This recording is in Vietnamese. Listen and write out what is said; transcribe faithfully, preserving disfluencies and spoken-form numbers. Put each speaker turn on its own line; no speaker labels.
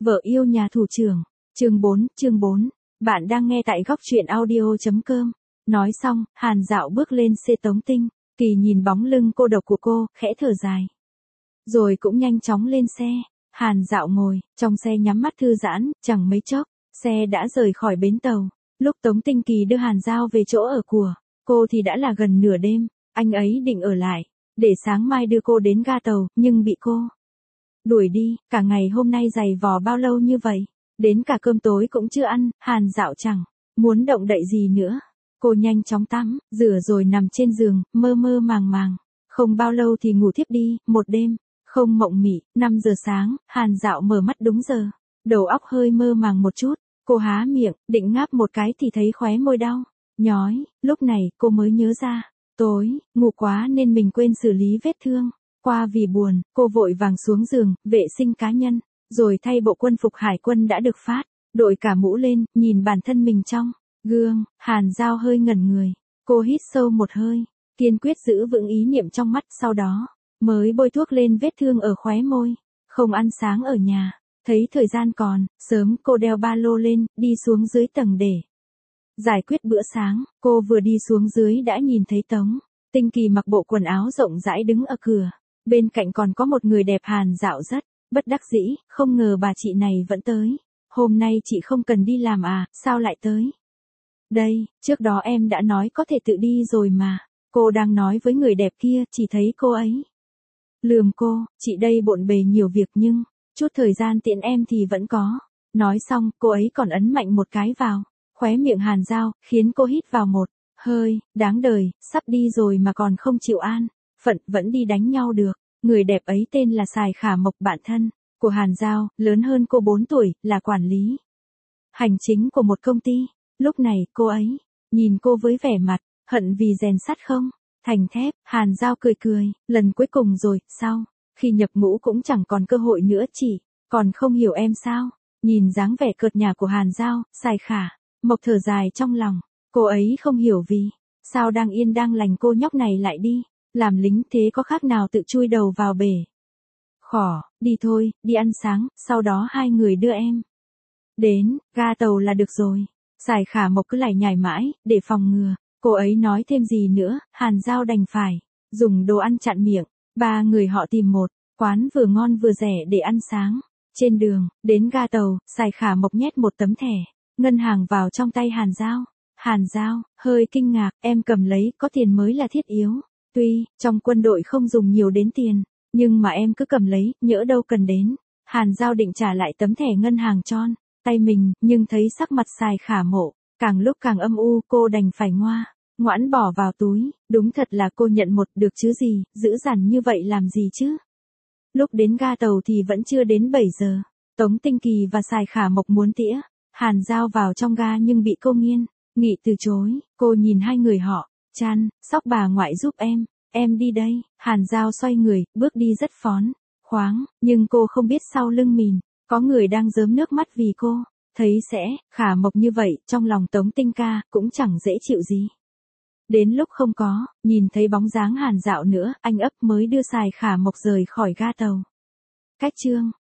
Vợ yêu nhà thủ trưởng. Chương bốn, chương bốn. Bạn đang nghe tại góc truyện audio chấm com. Nói xong, Hàn Dạo bước lên xe Tống Tinh, Kỳ nhìn bóng lưng cô độc của cô, khẽ thở dài. Rồi cũng nhanh chóng lên xe. Hàn Dạo ngồi, trong xe nhắm mắt thư giãn, chẳng mấy chốc, xe đã rời khỏi bến tàu. Lúc Tống Tinh Kỳ đưa Hàn Dao về chỗ ở của cô thì đã là gần nửa đêm, anh ấy định ở lại, để sáng mai đưa cô đến ga tàu, nhưng bị cô đuổi đi. Cả ngày hôm nay giày vò bao lâu như vậy, đến cả cơm tối cũng chưa ăn. Hàn Dạo chẳng muốn động đậy gì nữa. Cô nhanh chóng tắm, rửa rồi nằm trên giường, mơ mơ màng màng. Không bao lâu thì ngủ thiếp đi. Một đêm không mộng mị. Năm giờ sáng, Hàn Dạo mở mắt đúng giờ, đầu óc hơi mơ màng một chút. Cô há miệng, định ngáp một cái thì thấy khóe môi đau nhói. Lúc này cô mới nhớ ra, tối ngủ quá nên mình quên xử lý vết thương. Qua vì buồn, cô vội vàng xuống giường, vệ sinh cá nhân, rồi thay bộ quân phục hải quân đã được phát, đội cả mũ lên, nhìn bản thân mình trong gương. Hàn Dao hơi ngẩn người, cô hít sâu một hơi, kiên quyết giữ vững ý niệm trong mắt, sau đó mới bôi thuốc lên vết thương ở khóe môi. Không ăn sáng ở nhà, thấy thời gian còn sớm, cô đeo ba lô lên, đi xuống dưới tầng để giải quyết bữa sáng. Cô vừa đi xuống dưới đã nhìn thấy Tống Tinh Kỳ mặc bộ quần áo rộng rãi đứng ở cửa. Bên cạnh còn có một người đẹp. Hàn Dạo rất bất đắc dĩ, không ngờ bà chị này vẫn tới. Hôm nay chị không cần đi làm à, sao lại tới đây? Trước đó em đã nói có thể tự đi rồi mà. Cô đang nói với người đẹp kia, chỉ thấy cô ấy lườm cô, chị đây bộn bề nhiều việc nhưng chút thời gian tiện em thì vẫn có. Nói xong, cô ấy còn ấn mạnh một cái vào khóe miệng Hàn Dao, khiến cô hít vào một hơi. Đáng đời, sắp đi rồi mà còn không chịu an phận, vẫn đi đánh nhau được. Người đẹp ấy tên là Sài Khả Mộc, bạn thân của Hàn Dao, lớn hơn cô bốn tuổi, là quản lý hành chính của một công ty. Lúc này, cô ấy nhìn cô với vẻ mặt hận vì rèn sắt không thành thép. Hàn Dao cười cười, lần cuối cùng rồi, sau khi nhập ngũ cũng chẳng còn cơ hội nữa, chỉ còn không hiểu em sao? Nhìn dáng vẻ cợt nhả của Hàn Dao, Sài Khả Mộc thở dài trong lòng. Cô ấy không hiểu vì sao đang yên đang lành cô nhóc này lại đi làm lính, thế có khác nào tự chui đầu vào bể khỏ. Đi thôi, đi ăn sáng, sau đó hai người đưa em đến ga tàu là được rồi. Sài Khả Mộc cứ lải nhải mãi, để phòng ngừa cô ấy nói thêm gì nữa. Hàn Dao đành phải dùng đồ ăn chặn miệng. Ba người họ tìm một quán vừa ngon vừa rẻ để ăn sáng. Trên đường đến ga tàu, Sài Khả Mộc nhét một tấm thẻ ngân hàng vào trong tay Hàn Dao. Hàn Dao hơi kinh ngạc, em cầm lấy, có tiền mới là thiết yếu. Tuy trong quân đội không dùng nhiều đến tiền, nhưng mà em cứ cầm lấy, nhỡ đâu cần đến. Hàn Dao định trả lại tấm thẻ ngân hàng tròn tay mình, nhưng thấy sắc mặt Sài Khả Mộ càng lúc càng âm u, cô đành phải ngoa ngoãn bỏ vào túi. Đúng thật là cô nhận một, được chứ gì, dữ dằn như vậy làm gì chứ. Lúc đến ga tàu thì vẫn chưa đến bảy giờ. Tống Tinh Kỳ và Sài Khả Mộc muốn tĩa Hàn Dao vào trong ga nhưng bị cô nghiên nghị từ chối. Cô nhìn hai người họ, chăn sóc bà ngoại giúp em, em đi đây. Hàn Dao xoay người, bước đi rất phóng khoáng, nhưng cô không biết sau lưng mình có người đang rớm nước mắt vì cô. Thấy sẽ Khả Mộc như vậy, trong lòng Tống Tinh Ca cũng chẳng dễ chịu gì. Đến lúc không có nhìn thấy bóng dáng Hàn Dạo nữa, anh ấp mới đưa Sài Khả Mộc rời khỏi ga tàu. Cách chương